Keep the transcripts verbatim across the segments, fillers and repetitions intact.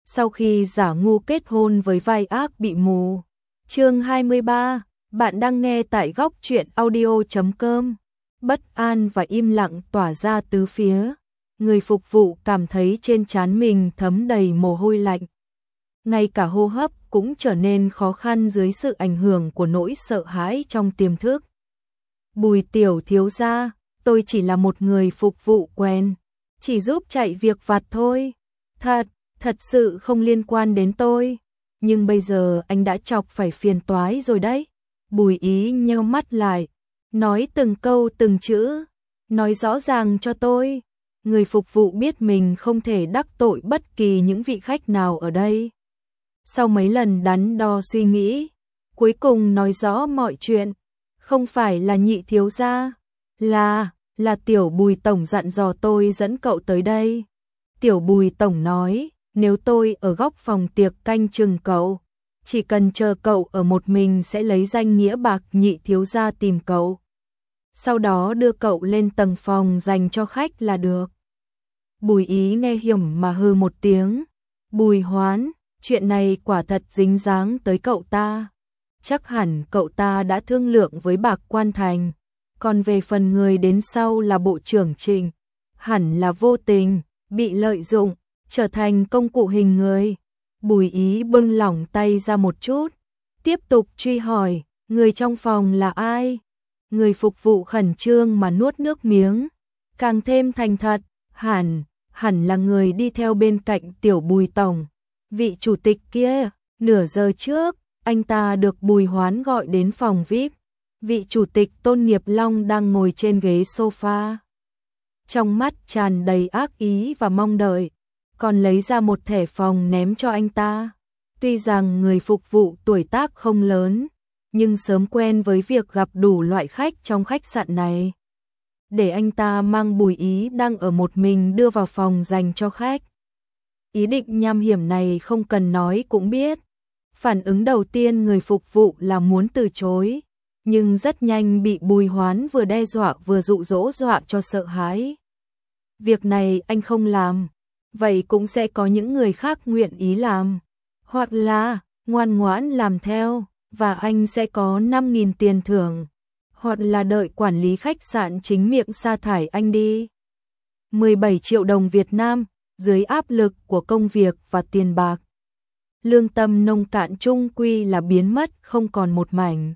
sau khi giả ngu kết hôn với vai ác bị mù. Chương hai mươi ba, bạn đang nghe tại góc truyện audio chấm com. Bất an và im lặng tỏa ra tứ phía. Người phục vụ cảm thấy trên trán mình thấm đầy mồ hôi lạnh. Ngay cả hô hấp cũng trở nên khó khăn dưới sự ảnh hưởng của nỗi sợ hãi trong tiềm thức. Bùi tiểu thiếu gia, tôi chỉ là một người phục vụ quen, chỉ giúp chạy việc vặt thôi. Thật, thật sự không liên quan đến tôi. Nhưng bây giờ anh đã chọc phải phiền toái rồi đấy. Bùi Ý nheo mắt lại, nói từng câu từng chữ, nói rõ ràng cho tôi. Người phục vụ biết mình không thể đắc tội bất kỳ những vị khách nào ở đây. Sau mấy lần đắn đo suy nghĩ, cuối cùng nói rõ mọi chuyện. Không phải là Nhị thiếu gia, là, là tiểu Bùi tổng dặn dò tôi dẫn cậu tới đây. Tiểu Bùi tổng nói, nếu tôi ở góc phòng tiệc canh chừng cậu, chỉ cần chờ cậu ở một mình sẽ lấy danh nghĩa bạc Nhị thiếu gia tìm cậu. Sau đó đưa cậu lên tầng phòng dành cho khách là được. Bùi Ý nghe hiểm mà hừ một tiếng. Bùi Hoán, chuyện này quả thật dính dáng tới cậu ta. Chắc hẳn cậu ta đã thương lượng với Bạc Quan Thành. Còn về phần người đến sau là Bộ trưởng Trình, hẳn là vô tình, bị lợi dụng, trở thành công cụ hình người. Bùi Ý bưng lỏng tay ra một chút, tiếp tục truy hỏi, người trong phòng là ai? Người phục vụ khẩn trương mà nuốt nước miếng, càng thêm thành thật, hẳn, hẳn là người đi theo bên cạnh tiểu Bùi tổng. Vị chủ tịch kia, nửa giờ trước, anh ta được Bùi Hoán gọi đến phòng vi ai pi. Vị chủ tịch Tôn Nghiệp Long đang ngồi trên ghế sofa. Trong mắt tràn đầy ác ý và mong đợi, còn lấy ra một thẻ phòng ném cho anh ta. Tuy rằng người phục vụ tuổi tác không lớn, nhưng sớm quen với việc gặp đủ loại khách trong khách sạn này. Để anh ta mang Bùi Ý đang ở một mình đưa vào phòng dành cho khách. Ý định nham hiểm này không cần nói cũng biết. Phản ứng đầu tiên người phục vụ là muốn từ chối, nhưng rất nhanh bị Bùi Hoán vừa đe dọa vừa dụ dỗ dọa cho sợ hãi. Việc này anh không làm, vậy cũng sẽ có những người khác nguyện ý làm, hoặc là ngoan ngoãn làm theo, và anh sẽ có năm nghìn tiền thưởng, hoặc là đợi quản lý khách sạn chính miệng sa thải anh đi. mười bảy triệu đồng Việt Nam, dưới áp lực của công việc và tiền bạc. Lương tâm nông cạn chung quy là biến mất không còn một mảnh.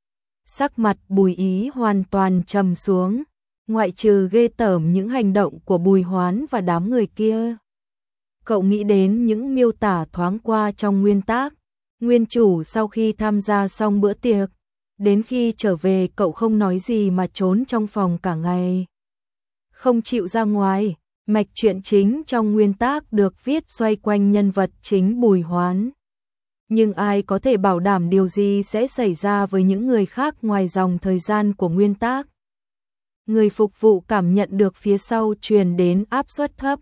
Sắc mặt Bùi Ý hoàn toàn trầm xuống, ngoại trừ ghê tởm những hành động của Bùi Hoán và đám người kia. Cậu nghĩ đến những miêu tả thoáng qua trong nguyên tác. Nguyên chủ sau khi tham gia xong bữa tiệc, đến khi trở về cậu không nói gì mà trốn trong phòng cả ngày, không chịu ra ngoài. Mạch truyện chính trong nguyên tác được viết xoay quanh nhân vật chính Bùi Hoán. Nhưng ai có thể bảo đảm điều gì sẽ xảy ra với những người khác ngoài dòng thời gian của nguyên tác. Người phục vụ cảm nhận được phía sau truyền đến áp suất thấp.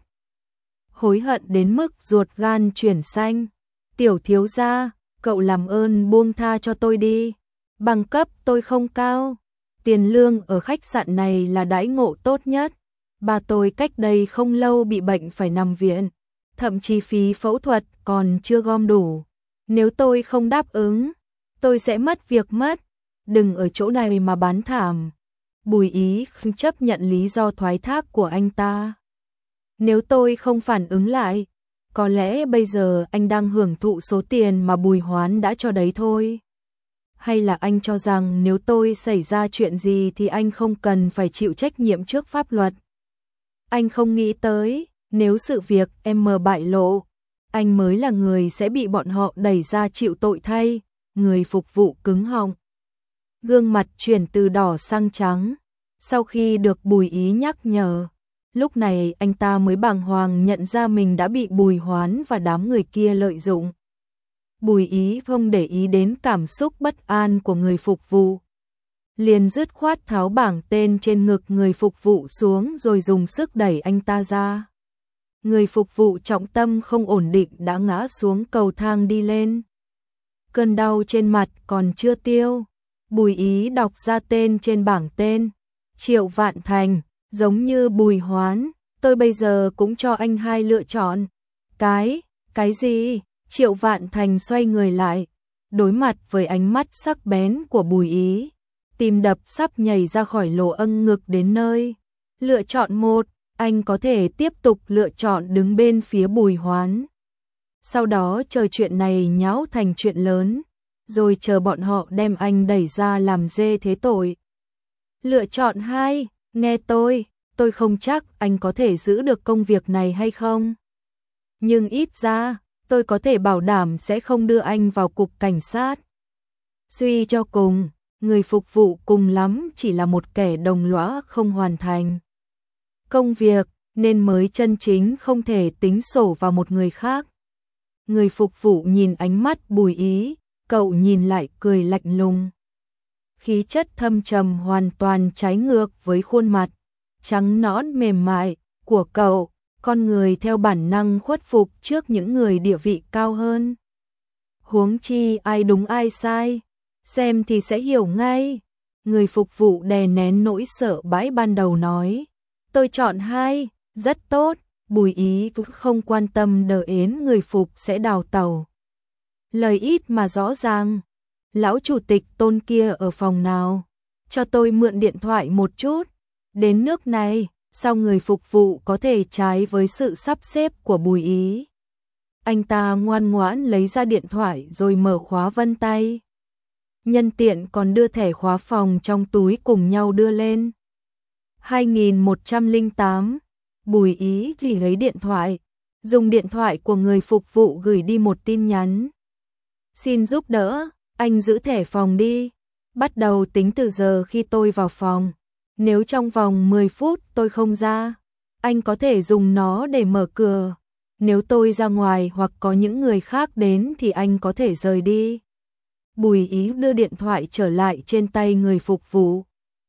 Hối hận đến mức ruột gan chuyển xanh. Tiểu thiếu gia, cậu làm ơn buông tha cho tôi đi. Bằng cấp tôi không cao. Tiền lương ở khách sạn này là đãi ngộ tốt nhất. Ba tôi cách đây không lâu bị bệnh phải nằm viện, thậm chí phí phẫu thuật còn chưa gom đủ. Nếu tôi không đáp ứng, tôi sẽ mất việc mất. Đừng ở chỗ này mà bán thảm. Bùi Ý không chấp nhận lý do thoái thác của anh ta. Nếu tôi không phản ứng lại, có lẽ bây giờ anh đang hưởng thụ số tiền mà Bùi Hoán đã cho đấy thôi. Hay là anh cho rằng nếu tôi xảy ra chuyện gì thì anh không cần phải chịu trách nhiệm trước pháp luật. Anh không nghĩ tới, nếu sự việc em mờ bại lộ, anh mới là người sẽ bị bọn họ đẩy ra chịu tội thay. Người phục vụ cứng họng, gương mặt chuyển từ đỏ sang trắng. Sau khi được Bùi Ý nhắc nhở, lúc này anh ta mới bàng hoàng nhận ra mình đã bị Bùi Hoán và đám người kia lợi dụng. Bùi Ý không để ý đến cảm xúc bất an của người phục vụ, liền dứt khoát tháo bảng tên trên ngực người phục vụ xuống rồi dùng sức đẩy anh ta ra. Người phục vụ trọng tâm không ổn định đã ngã xuống cầu thang đi lên. Cơn đau trên mặt còn chưa tiêu, Bùi Ý đọc ra tên trên bảng tên, Triệu Vạn Thành, giống như Bùi Hoán. Tôi bây giờ cũng cho anh hai lựa chọn. Cái, Cái gì? Triệu Vạn Thành xoay người lại, đối mặt với ánh mắt sắc bén của Bùi Ý, tim đập sắp nhảy ra khỏi lỗ âng ngực đến nơi. Lựa chọn một, anh có thể tiếp tục lựa chọn đứng bên phía Bùi Hoán. Sau đó chờ chuyện này nháo thành chuyện lớn, rồi chờ bọn họ đem anh đẩy ra làm dê thế tội. Lựa chọn hai, nghe tôi, tôi không chắc anh có thể giữ được công việc này hay không. Nhưng ít ra, tôi có thể bảo đảm sẽ không đưa anh vào cục cảnh sát. Suy cho cùng, người phục vụ cùng lắm chỉ là một kẻ đồng lõa không hoàn thành công việc, nên mới chân chính không thể tính sổ vào một người khác. Người phục vụ nhìn ánh mắt Bùi Ý, cậu nhìn lại cười lạnh lùng. Khí chất thâm trầm hoàn toàn trái ngược với khuôn mặt trắng nõn mềm mại của cậu, con người theo bản năng khuất phục trước những người địa vị cao hơn. Huống chi ai đúng ai sai, xem thì sẽ hiểu ngay. Người phục vụ đè nén nỗi sợ bãi ban đầu nói, tôi chọn hai, rất tốt. Bùi Ý cũng không quan tâm đợi đến người phục sẽ đào tẩu. Lời ít mà rõ ràng, lão chủ tịch Tôn kia ở phòng nào, cho tôi mượn điện thoại một chút. Đến nước này, sao người phục vụ có thể trái với sự sắp xếp của Bùi Ý. Anh ta ngoan ngoãn lấy ra điện thoại rồi mở khóa vân tay. Nhân tiện còn đưa thẻ khóa phòng trong túi cùng nhau đưa lên. hai nghìn một trăm lẻ tám, Bùi Ý thì lấy điện thoại, dùng điện thoại của người phục vụ gửi đi một tin nhắn. Xin giúp đỡ, anh giữ thẻ phòng đi. Bắt đầu tính từ giờ khi tôi vào phòng. Nếu trong vòng mười phút tôi không ra, anh có thể dùng nó để mở cửa. Nếu tôi ra ngoài hoặc có những người khác đến thì anh có thể rời đi. Bùi Ý đưa điện thoại trở lại trên tay người phục vụ.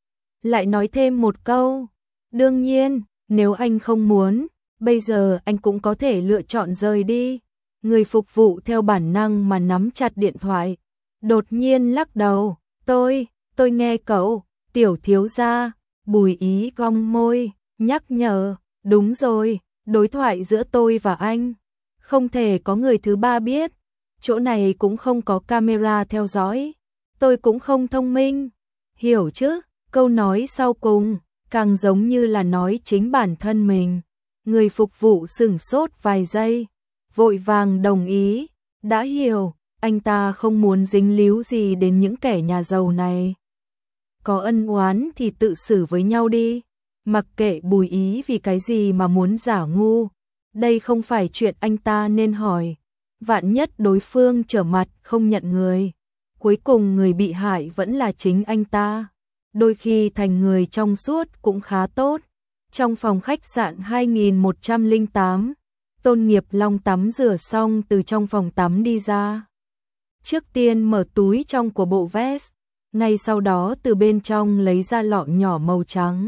Lại nói thêm một câu, đương nhiên, nếu anh không muốn, bây giờ anh cũng có thể lựa chọn rời đi. Người phục vụ theo bản năng mà nắm chặt điện thoại, đột nhiên lắc đầu, tôi, tôi nghe cậu, tiểu thiếu gia. Bùi Ý cong môi, nhắc nhở, đúng rồi, đối thoại giữa tôi và anh, không thể có người thứ ba biết, chỗ này cũng không có camera theo dõi, tôi cũng không thông minh, hiểu chứ? Câu nói sau cùng, càng giống như là nói chính bản thân mình. Người phục vụ sửng sốt vài giây, vội vàng đồng ý, đã hiểu, anh ta không muốn dính líu gì đến những kẻ nhà giàu này. Có ân oán thì tự xử với nhau đi, mặc kệ Bùi Ý vì cái gì mà muốn giả ngu, đây không phải chuyện anh ta nên hỏi. Vạn nhất đối phương trở mặt không nhận người, cuối cùng người bị hại vẫn là chính anh ta. Đôi khi thành người trong suốt cũng khá tốt. Trong phòng khách sạn hai nghìn một trăm lẻ tám, Tôn Nghiệp Long tắm rửa xong từ trong phòng tắm đi ra. Trước tiên mở túi trong của bộ vest, ngay sau đó từ bên trong lấy ra lọ nhỏ màu trắng.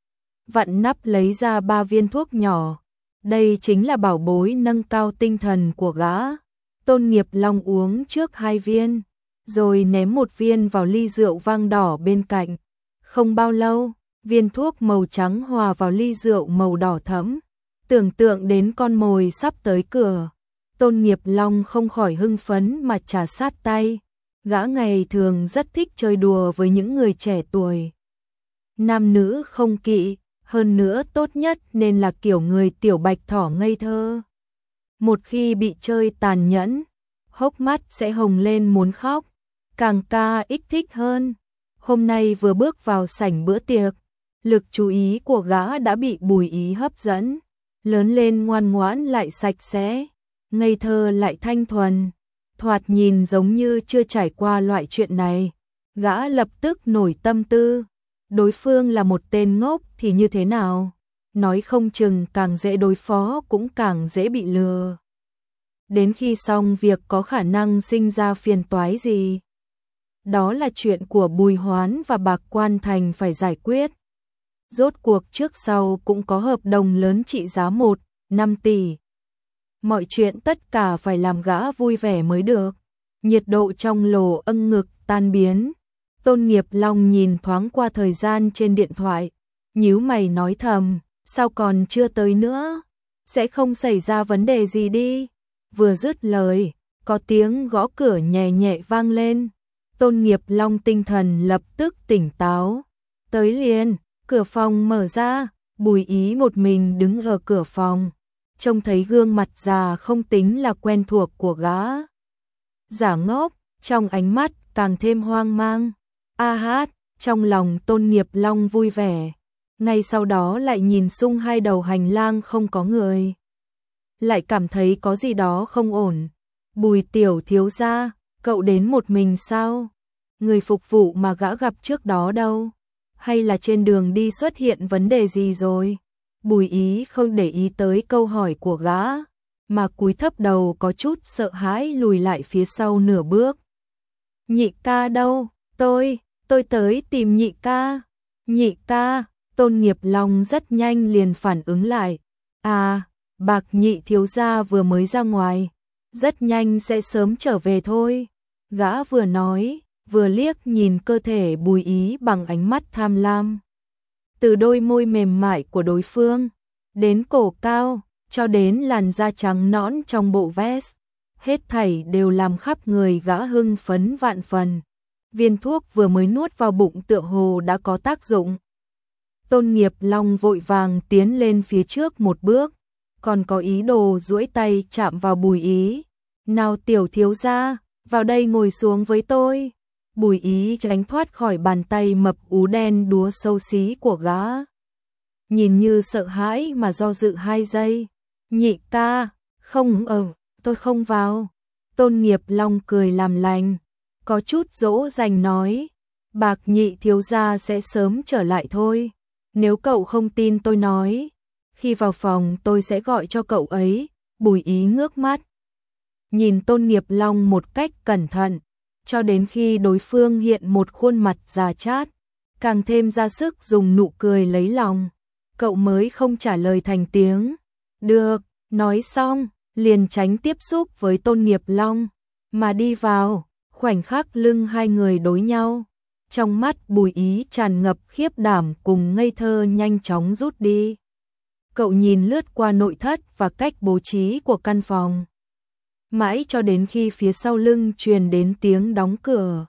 Vặn nắp lấy ra ba viên thuốc nhỏ. Đây chính là bảo bối nâng cao tinh thần của gã. Tôn Nghiệp Long uống trước hai viên, rồi ném một viên vào ly rượu vang đỏ bên cạnh. Không bao lâu, viên thuốc màu trắng hòa vào ly rượu màu đỏ thẫm. Tưởng tượng đến con mồi sắp tới cửa, Tôn Nghiệp Long không khỏi hưng phấn mà trà sát tay. Gã ngày thường rất thích chơi đùa với những người trẻ tuổi. Nam nữ không kỵ, hơn nữa tốt nhất nên là kiểu người tiểu bạch thỏ ngây thơ. Một khi bị chơi tàn nhẫn, hốc mắt sẽ hồng lên muốn khóc, càng ca ích thích hơn. Hôm nay vừa bước vào sảnh bữa tiệc, lực chú ý của gã đã bị Bùi Ý hấp dẫn. Lớn lên ngoan ngoãn lại sạch sẽ, ngây thơ lại thanh thuần, thoạt nhìn giống như chưa trải qua loại chuyện này. Gã lập tức nổi tâm tư, đối phương là một tên ngốc thì như thế nào? Nói không chừng càng dễ đối phó cũng càng dễ bị lừa. Đến khi xong việc có khả năng sinh ra phiền toái gì? Đó là chuyện của Bùi Hoán và Bạc Quan Thành phải giải quyết. Rốt cuộc trước sau cũng có hợp đồng lớn trị giá một phẩy năm tỷ. Mọi chuyện tất cả phải làm gã vui vẻ mới được. Nhiệt độ trong lỗ âng ngực tan biến. Tôn Nghiệp Long nhìn thoáng qua thời gian trên điện thoại, nhíu mày nói thầm, sao còn chưa tới nữa? Sẽ không xảy ra vấn đề gì đi. vừa dứt lời, có tiếng gõ cửa nhẹ nhẹ vang lên. Tôn Nghiệp Long tinh thần lập tức tỉnh táo. Tới liền, cửa phòng mở ra, Bùi Ý một mình đứng ở cửa phòng. Trông thấy gương mặt già không tính là quen thuộc của gã. Giả ngốc, trong ánh mắt càng thêm hoang mang. A hát, trong lòng Tôn Nghiệp Long vui vẻ. Ngay sau đó lại nhìn xung hai đầu hành lang không có người. Lại cảm thấy có gì đó không ổn. Bùi tiểu thiếu gia, cậu đến một mình sao? Người phục vụ mà gã gặp trước đó đâu? Hay là trên đường đi xuất hiện vấn đề gì rồi? Bùi Ý không để ý tới câu hỏi của gã, mà cúi thấp đầu có chút sợ hãi lùi lại phía sau nửa bước. Nhị ca đâu? Tôi, tôi tới tìm nhị ca. Nhị ca, Tôn Nghiệp Long rất nhanh liền phản ứng lại. À, Bạc nhị thiếu gia vừa mới ra ngoài, rất nhanh sẽ sớm trở về thôi. Gã vừa nói, vừa liếc nhìn cơ thể Bùi Ý bằng ánh mắt tham lam. Từ đôi môi mềm mại của đối phương, đến cổ cao, cho đến làn da trắng nõn trong bộ vest, hết thảy đều làm khắp người gã hưng phấn vạn phần. Viên thuốc vừa mới nuốt vào bụng tựa hồ đã có tác dụng. Tôn Nghiệp Long vội vàng tiến lên phía trước một bước, còn có ý đồ duỗi tay chạm vào Bùi Ý. Nào tiểu thiếu gia, vào đây ngồi xuống với tôi. Bùi Ý tránh thoát khỏi bàn tay mập ú đen đúa xấu xí của gã. Nhìn như sợ hãi mà do dự hai giây. Nhị ca, không ờ, tôi không vào. Tôn Nghiệp Long cười làm lành, có chút dỗ dành nói. Bạc nhị thiếu gia sẽ sớm trở lại thôi. Nếu cậu không tin tôi nói, khi vào phòng tôi sẽ gọi cho cậu ấy. Bùi Ý ngước mắt, nhìn Tôn Nghiệp Long một cách cẩn thận, cho đến khi đối phương hiện một khuôn mặt già chát, càng thêm ra sức dùng nụ cười lấy lòng. Cậu mới không trả lời thành tiếng. Được, nói xong, liền tránh tiếp xúc với Tôn Nghiệp Long, mà đi vào. Khoảnh khắc lưng hai người đối nhau, trong mắt Bùi Ý tràn ngập khiếp đảm cùng ngây thơ nhanh chóng rút đi. Cậu nhìn lướt qua nội thất và cách bố trí của căn phòng, mãi cho đến khi phía sau lưng truyền đến tiếng đóng cửa.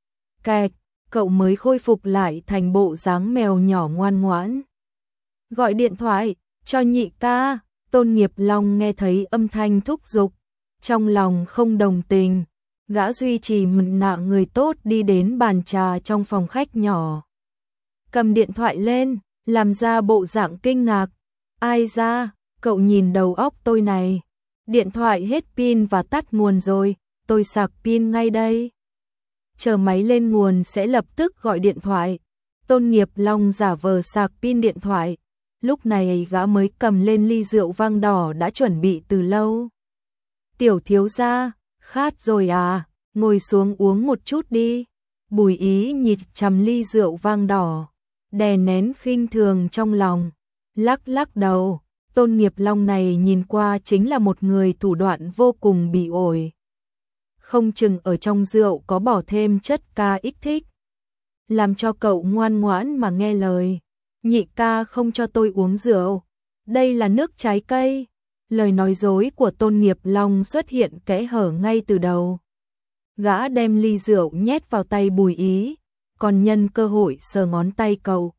Kẹt, cậu mới khôi phục lại thành bộ dáng mèo nhỏ ngoan ngoãn. Gọi điện thoại cho nhị ca. Tôn Nghiệp Long nghe thấy âm thanh thúc giục, trong lòng không đồng tình. Gã duy trì mặt nạ người tốt đi đến bàn trà trong phòng khách nhỏ, cầm điện thoại lên, làm ra bộ dạng kinh ngạc. Ai ra, cậu nhìn đầu óc tôi này, điện thoại hết pin và tắt nguồn rồi, tôi sạc pin ngay đây. Chờ máy lên nguồn sẽ lập tức gọi điện thoại. Tôn Nghiệp Long giả vờ sạc pin điện thoại, lúc này gã mới cầm lên ly rượu vang đỏ đã chuẩn bị từ lâu. Tiểu thiếu gia, khát rồi à, ngồi xuống uống một chút đi. Bùi Ý nhịt chằm ly rượu vang đỏ, đè nén khinh thường trong lòng, lắc lắc đầu. Tôn Nghiệp Long này nhìn qua chính là một người thủ đoạn vô cùng bỉ ổi. Không chừng ở trong rượu có bỏ thêm chất ca ích thích, làm cho cậu ngoan ngoãn mà nghe lời. Nhị ca không cho tôi uống rượu, đây là nước trái cây. Lời nói dối của Tôn Nghiệp Long xuất hiện kẽ hở ngay từ đầu. Gã đem ly rượu nhét vào tay Bùi Ý, còn nhân cơ hội sờ ngón tay cậu.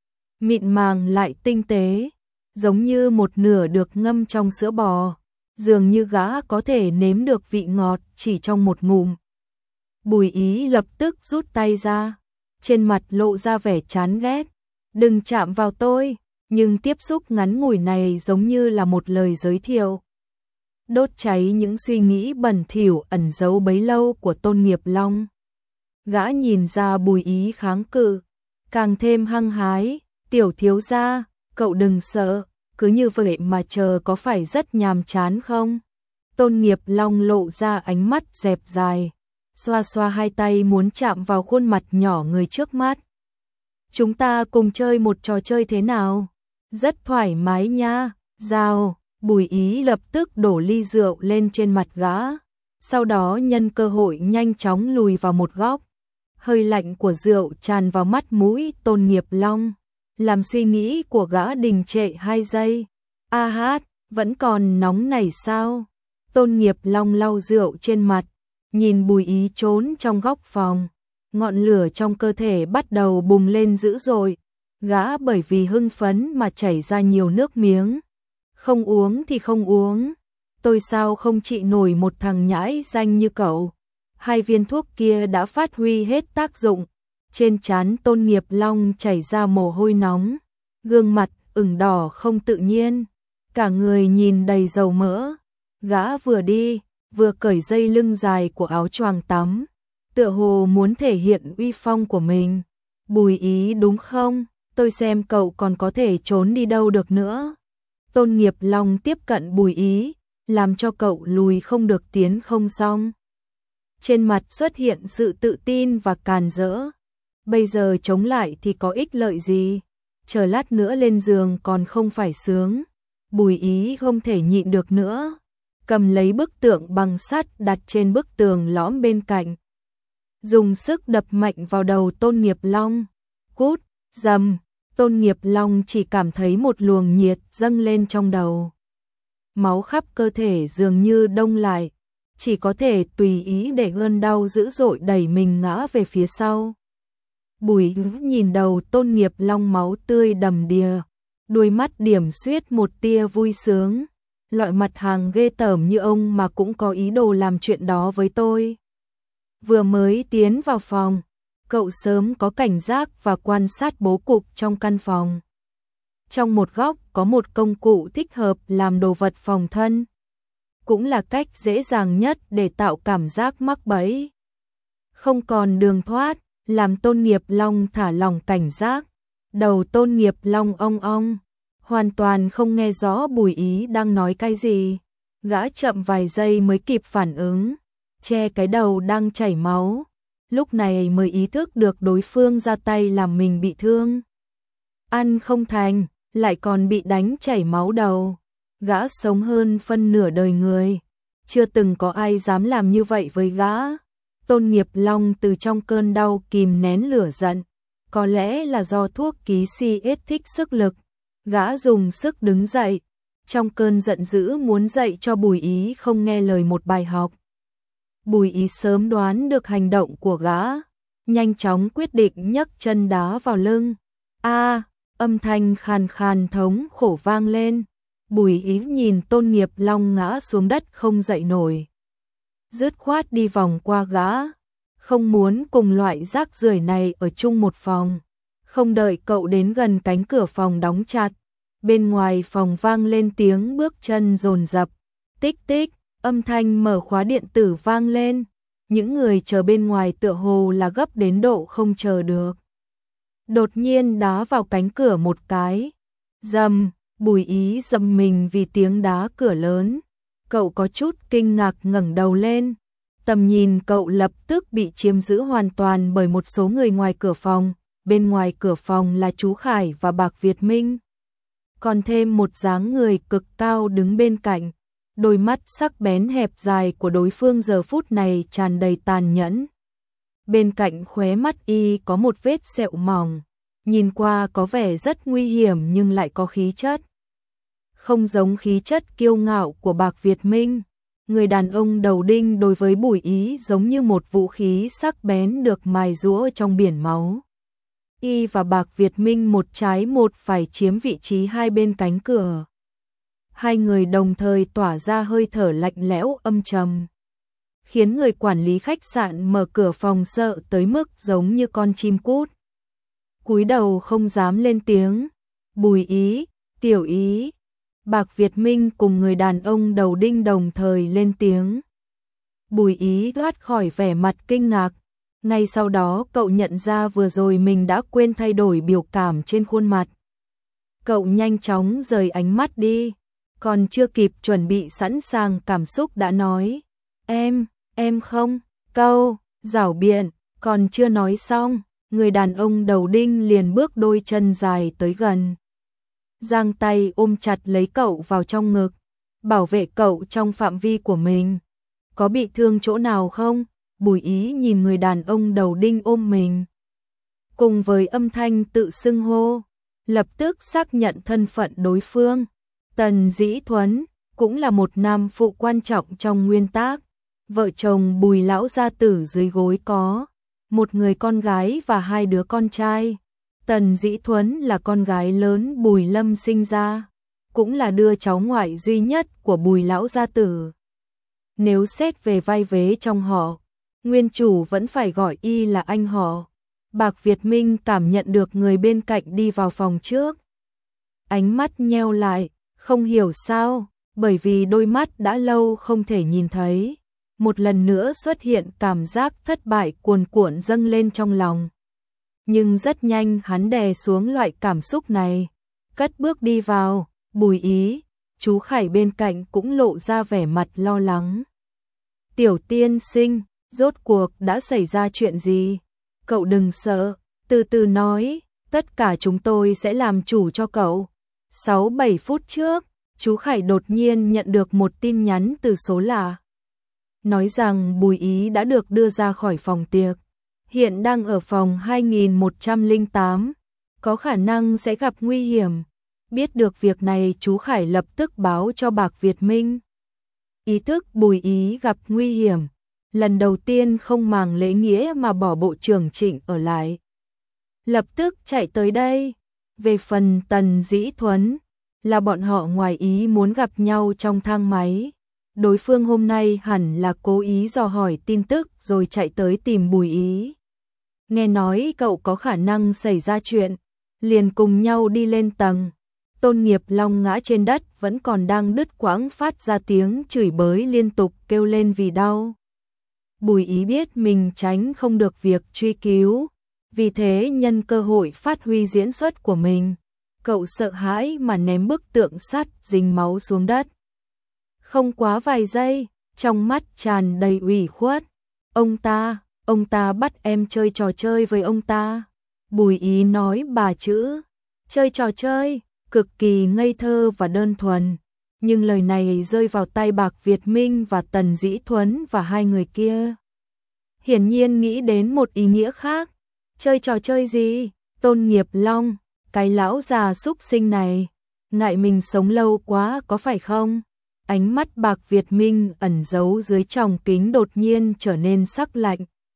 Mịn màng lại tinh tế, giống như một nửa được ngâm trong sữa bò, dường như gã có thể nếm được vị ngọt chỉ trong một ngụm. Bùi Ý lập tức rút tay ra, trên mặt lộ ra vẻ chán ghét. Đừng chạm vào tôi, nhưng tiếp xúc ngắn ngủi này giống như là một lời giới thiệu, đốt cháy những suy nghĩ bẩn thỉu ẩn giấu bấy lâu của Tôn Nghiệp Long. Gã nhìn ra Bùi Ý kháng cự, càng thêm hăng hái. Tiểu thiếu gia, cậu đừng sợ, cứ như vậy mà chờ có phải rất nhàm chán không? Tôn Nghiệp Long lộ ra ánh mắt dẹp dài, xoa xoa hai tay muốn chạm vào khuôn mặt nhỏ người trước mắt. Chúng ta cùng chơi một trò chơi thế nào? Rất thoải mái nha. Giao. Bùi Ý lập tức đổ ly rượu lên trên mặt gã, sau đó nhân cơ hội nhanh chóng lùi vào một góc. Hơi lạnh của rượu tràn vào mắt mũi Tôn Nghiệp Long, làm suy nghĩ của gã đình trệ hai giây. A hát, vẫn còn nóng này sao? Tôn Nghiệp Long lau rượu trên mặt, nhìn Bùi Ý trốn trong góc phòng, ngọn lửa trong cơ thể bắt đầu bùng lên dữ dội, gã bởi vì hưng phấn mà chảy ra nhiều nước miếng. Không uống thì không uống, tôi sao không trị nổi một thằng nhãi danh như cậu. Hai viên thuốc kia đã phát huy hết tác dụng, trên trán Tôn Nghiệp Long chảy ra mồ hôi nóng, gương mặt ửng đỏ không tự nhiên, cả người nhìn đầy dầu mỡ. Gã vừa đi, vừa cởi dây lưng dài của áo choàng tắm, tựa hồ muốn thể hiện uy phong của mình. Bùi Ý đúng không? Tôi xem cậu còn có thể trốn đi đâu được nữa. Tôn Nghiệp Long tiếp cận Bùi Ý, làm cho cậu lùi không được tiến không xong. Trên mặt xuất hiện sự tự tin và càn rỡ. Bây giờ chống lại thì có ích lợi gì? Chờ lát nữa lên giường còn không phải sướng. Bùi Ý không thể nhịn được nữa, cầm lấy bức tượng bằng sắt đặt trên bức tường lõm bên cạnh, dùng sức đập mạnh vào đầu Tôn Nghiệp Long. Cút, dầm, Tôn Nghiệp Long chỉ cảm thấy một luồng nhiệt dâng lên trong đầu. Máu khắp cơ thể dường như đông lại, chỉ có thể tùy ý để cơn đau dữ dội đẩy mình ngã về phía sau. Bùi Ý nhìn đầu Tôn Nghiệp Long máu tươi đầm đìa, đôi mắt điểm xuyết một tia vui sướng. Loại mặt hàng ghê tởm như ông mà cũng có ý đồ làm chuyện đó với tôi. Vừa mới tiến vào phòng, cậu sớm có cảnh giác và quan sát bố cục trong căn phòng. Trong một góc có một công cụ thích hợp làm đồ vật phòng thân, cũng là cách dễ dàng nhất để tạo cảm giác mắc bẫy. Không còn đường thoát, làm Tôn Nghiệp Long thả lỏng cảnh giác. Đầu Tôn Nghiệp Long ong ong, hoàn toàn không nghe rõ Bùi Ý đang nói cái gì. Gã chậm vài giây mới kịp phản ứng, che cái đầu đang chảy máu, lúc này mới ý thức được đối phương ra tay làm mình bị thương. Ăn không thành, lại còn bị đánh chảy máu đầu. Gã sống hơn phân nửa đời người, chưa từng có ai dám làm như vậy với gã. Tôn Nghiệp Long từ trong cơn đau kìm nén lửa giận, có lẽ là do thuốc ký si ết thích sức lực. Gã dùng sức đứng dậy, trong cơn giận dữ muốn dạy cho Bùi Ý không nghe lời một bài học. Bùi Ý sớm đoán được hành động của gã, nhanh chóng quyết định nhấc chân đá vào lưng. A, âm thanh khàn khàn thống khổ vang lên. Bùi Ý nhìn Tôn Nghiệp Long ngã xuống đất không dậy nổi, dứt khoát đi vòng qua gã, không muốn cùng loại rác rưởi này ở chung một phòng. Không đợi cậu đến gần cánh cửa phòng đóng chặt, bên ngoài phòng vang lên tiếng bước chân dồn dập. Tích tích, âm thanh mở khóa điện tử vang lên. Những người chờ bên ngoài tựa hồ là gấp đến độ không chờ được. Đột nhiên đá vào cánh cửa một cái. Dầm, Bùi Ý giật mình vì tiếng đá cửa lớn. Cậu có chút kinh ngạc ngẩng đầu lên. Tầm nhìn cậu lập tức bị chiếm giữ hoàn toàn bởi một số người ngoài cửa phòng. Bên ngoài cửa phòng là chú Khải và Bạc Việt Minh. Còn thêm một dáng người cực cao đứng bên cạnh. Đôi mắt sắc bén hẹp dài của đối phương giờ phút này tràn đầy tàn nhẫn. Bên cạnh khóe mắt y có một vết sẹo mỏng, nhìn qua có vẻ rất nguy hiểm nhưng lại có khí chất. Không giống khí chất kiêu ngạo của Bạc Việt Minh, người đàn ông đầu đinh đối với Bùi Ý giống như một vũ khí sắc bén được mài giũa trong biển máu. Y và Bạc Việt Minh một trái một phải chiếm vị trí hai bên cánh cửa. Hai người đồng thời tỏa ra hơi thở lạnh lẽo âm trầm, khiến người quản lý khách sạn mở cửa phòng sợ tới mức giống như con chim cút. Cúi đầu không dám lên tiếng. Bùi Ý, Tiểu Ý, Bạc Việt Minh cùng người đàn ông đầu đinh đồng thời lên tiếng. Bùi Ý thoát khỏi vẻ mặt kinh ngạc. Ngay sau đó cậu nhận ra vừa rồi mình đã quên thay đổi biểu cảm trên khuôn mặt. Cậu nhanh chóng rời ánh mắt đi, còn chưa kịp chuẩn bị sẵn sàng cảm xúc đã nói. Em, em không, câu, giảo biện, còn chưa nói xong, người đàn ông đầu đinh liền bước đôi chân dài tới gần. Giang tay ôm chặt lấy cậu vào trong ngực, bảo vệ cậu trong phạm vi của mình. Có bị thương chỗ nào không? Bùi Ý nhìn người đàn ông đầu đinh ôm mình, cùng với âm thanh tự xưng hô, lập tức xác nhận thân phận đối phương. Tần Dĩ Thuấn, cũng là một nam phụ quan trọng trong nguyên tác. Vợ chồng Bùi lão gia tử dưới gối có một người con gái và hai đứa con trai. Tần Dĩ Thuấn là con gái lớn Bùi Lâm sinh ra, cũng là đứa cháu ngoại duy nhất của Bùi lão gia tử. Nếu xét về vai vế trong họ, nguyên chủ vẫn phải gọi y là anh họ. Bạc Việt Minh cảm nhận được người bên cạnh đi vào phòng trước. Ánh mắt nheo lại, không hiểu sao, bởi vì đôi mắt đã lâu không thể nhìn thấy. Một lần nữa xuất hiện cảm giác thất bại cuồn cuộn dâng lên trong lòng. Nhưng rất nhanh hắn đè xuống loại cảm xúc này, cất bước đi vào. Bùi Ý, chú Khải bên cạnh cũng lộ ra vẻ mặt lo lắng. Tiểu tiên sinh, rốt cuộc đã xảy ra chuyện gì? Cậu đừng sợ, từ từ nói, tất cả chúng tôi sẽ làm chủ cho cậu. Sáu bảy phút trước, chú Khải đột nhiên nhận được một tin nhắn từ số lạ. Nói rằng Bùi Ý đã được đưa ra khỏi phòng tiệc, hiện đang ở phòng hai nghìn một trăm lẻ tám, có khả năng sẽ gặp nguy hiểm. Biết được việc này, chú Khải lập tức báo cho Bạc Việt Minh. Ý thức Bùi Ý gặp nguy hiểm, lần đầu tiên không màng lễ nghĩa mà bỏ bộ trưởng Trịnh ở lại. Lập tức chạy tới đây. Về phần Tần Dĩ Thuấn, là bọn họ ngoài ý muốn gặp nhau trong thang máy. Đối phương hôm nay hẳn là cố ý dò hỏi tin tức rồi chạy tới tìm Bùi Ý. Nghe nói cậu có khả năng xảy ra chuyện, liền cùng nhau đi lên tầng. Tôn Nghiệp Long ngã trên đất vẫn còn đang đứt quãng phát ra tiếng chửi bới liên tục kêu lên vì đau. Bùi Ý biết mình tránh không được việc truy cứu, vì thế nhân cơ hội phát huy diễn xuất của mình. Cậu sợ hãi mà ném bức tượng sắt dính máu xuống đất. Không quá vài giây, trong mắt tràn đầy ủy khuất. Ông ta, ông ta bắt em chơi trò chơi với ông ta. Bùi Ý nói bà chữ, chơi trò chơi, cực kỳ ngây thơ và đơn thuần. Nhưng lời này rơi vào tay Bạc Việt Minh và Tần Dĩ Thuấn và hai người kia. Hiển nhiên nghĩ đến một ý nghĩa khác. Chơi trò chơi gì? Tôn Nghiệp Long, cái lão già xúc sinh này, ngại mình sống lâu quá có phải không? Ánh mắt Bạc Việt Minh ẩn giấu dưới tròng kính đột nhiên trở nên sắc lạnh.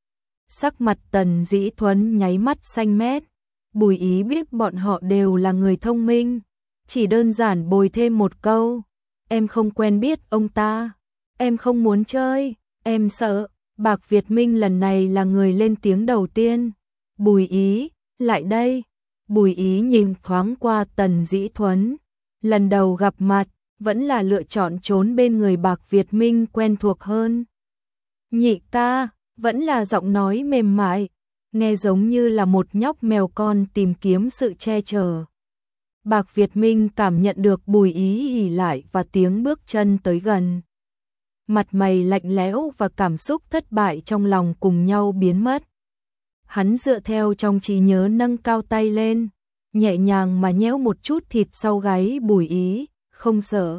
Sắc mặt Tần Dĩ Thuấn nháy mắt xanh mét. Bùi Ý biết bọn họ đều là người thông minh, chỉ đơn giản bồi thêm một câu. Em không quen biết ông ta, em không muốn chơi, em sợ. Bạc Việt Minh lần này là người lên tiếng đầu tiên. Bùi Ý, lại đây. Bùi Ý nhìn thoáng qua Tần Dĩ Thuấn. Lần đầu gặp mặt, vẫn là lựa chọn trốn bên người Bạc Việt Minh quen thuộc hơn. Nhị ca, vẫn là giọng nói mềm mại, nghe giống như là một nhóc mèo con tìm kiếm sự che chở. Bạc Việt Minh cảm nhận được Bùi Ý ỉ lại và tiếng bước chân tới gần. Mặt mày lạnh lẽo và cảm xúc thất bại trong lòng cùng nhau biến mất. Hắn dựa theo trong trí nhớ nâng cao tay lên, nhẹ nhàng mà nhéo một chút thịt sau gáy Bùi Ý, không sợ.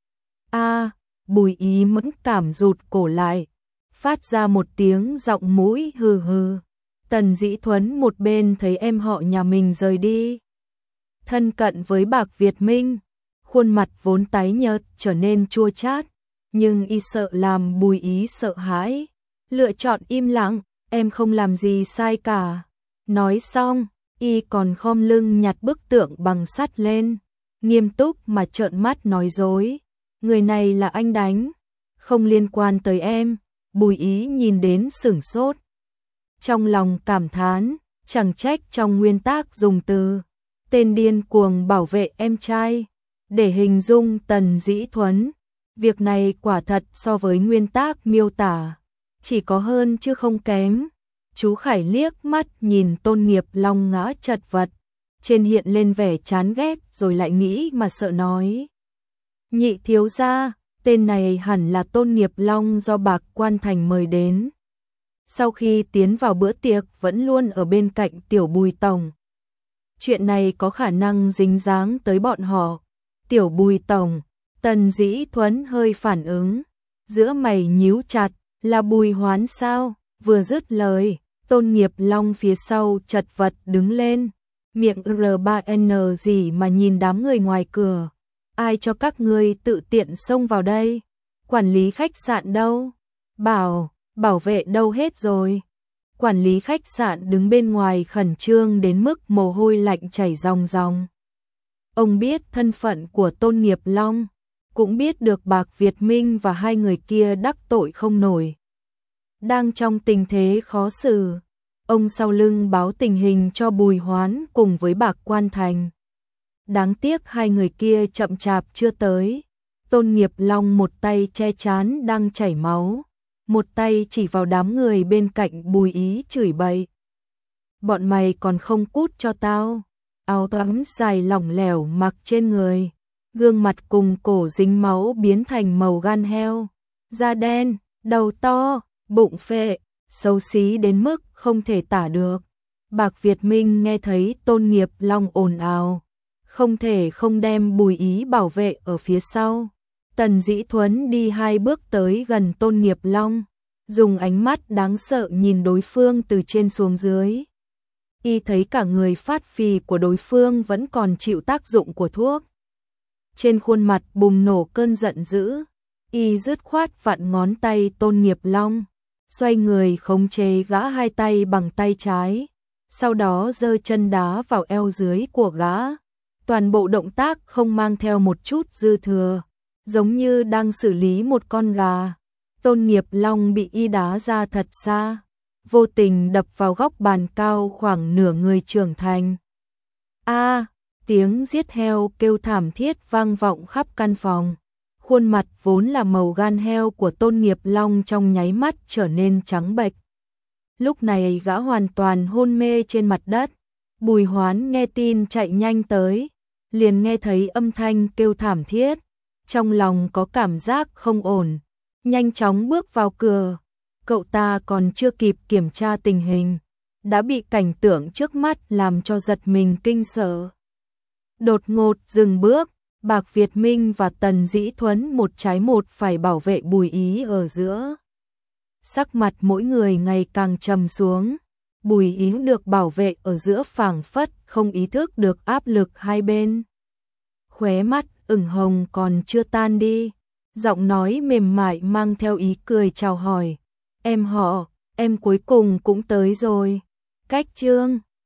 A, Bùi Ý mẫn cảm rụt cổ lại, phát ra một tiếng giọng mũi hừ hừ. Tần Dĩ Thuấn một bên thấy em họ nhà mình rời đi, thân cận với Bạc Việt Minh, khuôn mặt vốn tái nhợt trở nên chua chát, nhưng y sợ làm Bùi Ý sợ hãi, lựa chọn im lặng. Em không làm gì sai cả. Nói xong, y còn khom lưng nhặt bức tượng bằng sắt lên, nghiêm túc mà trợn mắt nói dối. Người này là anh đánh, không liên quan tới em. Bùi Ý nhìn đến sửng sốt. Trong lòng cảm thán, chẳng trách trong nguyên tác dùng từ tên điên cuồng bảo vệ em trai để hình dung Tần Dĩ Thuấn. Việc này quả thật so với nguyên tác miêu tả chỉ có hơn chứ không kém. Chú Khải liếc mắt nhìn Tôn Nghiệp Long ngã chật vật, trên hiện lên vẻ chán ghét rồi lại nghĩ mà sợ nói. Nhị thiếu gia, tên này hẳn là Tôn Nghiệp Long do Bạc Quan Thành mời đến. Sau khi tiến vào bữa tiệc vẫn luôn ở bên cạnh Tiểu Bùi Tổng. Chuyện này có khả năng dính dáng tới bọn họ. Tiểu Bùi Tổng, Tần Dĩ Thuấn hơi phản ứng, giữa mày nhíu chặt, là Bùi Hoán sao? Vừa dứt lời, Tôn Nghiệp Long phía sau chật vật đứng lên, miệng R ba N gì mà nhìn đám người ngoài cửa. ai cho các ngươi tự tiện xông vào đây? Quản lý khách sạn đâu? Bảo, bảo vệ đâu hết rồi? Quản lý khách sạn đứng bên ngoài khẩn trương đến mức mồ hôi lạnh chảy ròng ròng. Ông biết thân phận của Tôn Nghiệp Long, cũng biết được Bạc Việt Minh và hai người kia đắc tội không nổi. Đang trong tình thế khó xử, ông sau lưng báo tình hình cho Bùi Hoán cùng với Bạc Quan Thành. Đáng tiếc hai người kia chậm chạp chưa tới. Tôn Nghiệp Long một tay che chán đang chảy máu, một tay chỉ vào đám người bên cạnh Bùi Ý chửi bậy. Bọn mày còn không cút cho tao. Áo tắm dài lỏng lẻo mặc trên người, gương mặt cùng cổ dính máu biến thành màu gan heo, da đen, đầu to, bụng phệ, xấu xí đến mức không thể tả được. Bạc Việt Minh nghe thấy Tôn Nghiệp Long ồn ào, không thể không đem Bùi Ý bảo vệ ở phía sau. Tần Dĩ Thuấn đi hai bước tới gần Tôn Nghiệp Long, dùng ánh mắt đáng sợ nhìn đối phương từ trên xuống dưới. Y thấy cả người phát phì của đối phương vẫn còn chịu tác dụng của thuốc. Trên khuôn mặt bùng nổ cơn giận dữ, Y dứt khoát vặn ngón tay Tôn Nghiệp Long, xoay người khống chế gã hai tay bằng tay trái, sau đó giơ chân đá vào eo dưới của gã. Toàn bộ động tác không mang theo một chút dư thừa, giống như đang xử lý một con gà. Tôn Nghiệp Long bị Y đá ra thật xa, vô tình đập vào góc bàn cao khoảng nửa người trưởng thành. A, à, tiếng giết heo kêu thảm thiết vang vọng khắp căn phòng. Khuôn mặt vốn là màu gan heo của Tôn Nghiệp Long trong nháy mắt trở nên trắng bệch. Lúc này gã hoàn toàn hôn mê trên mặt đất. Bùi Hoán nghe tin chạy nhanh tới, liền nghe thấy âm thanh kêu thảm thiết, trong lòng có cảm giác không ổn, nhanh chóng bước vào cửa. Cậu ta còn chưa kịp kiểm tra tình hình, đã bị cảnh tượng trước mắt làm cho giật mình kinh sợ. Đột ngột dừng bước, Bạc Việt Minh và Tần Dĩ Thuấn một trái một phải bảo vệ Bùi Ý ở giữa. Sắc mặt mỗi người ngày càng trầm xuống, Bùi Ý được bảo vệ ở giữa phảng phất không ý thức được áp lực hai bên. Khóe mắt ửng hồng còn chưa tan đi, giọng nói mềm mại mang theo ý cười chào hỏi. Em họ, em cuối cùng cũng tới rồi. Cách chương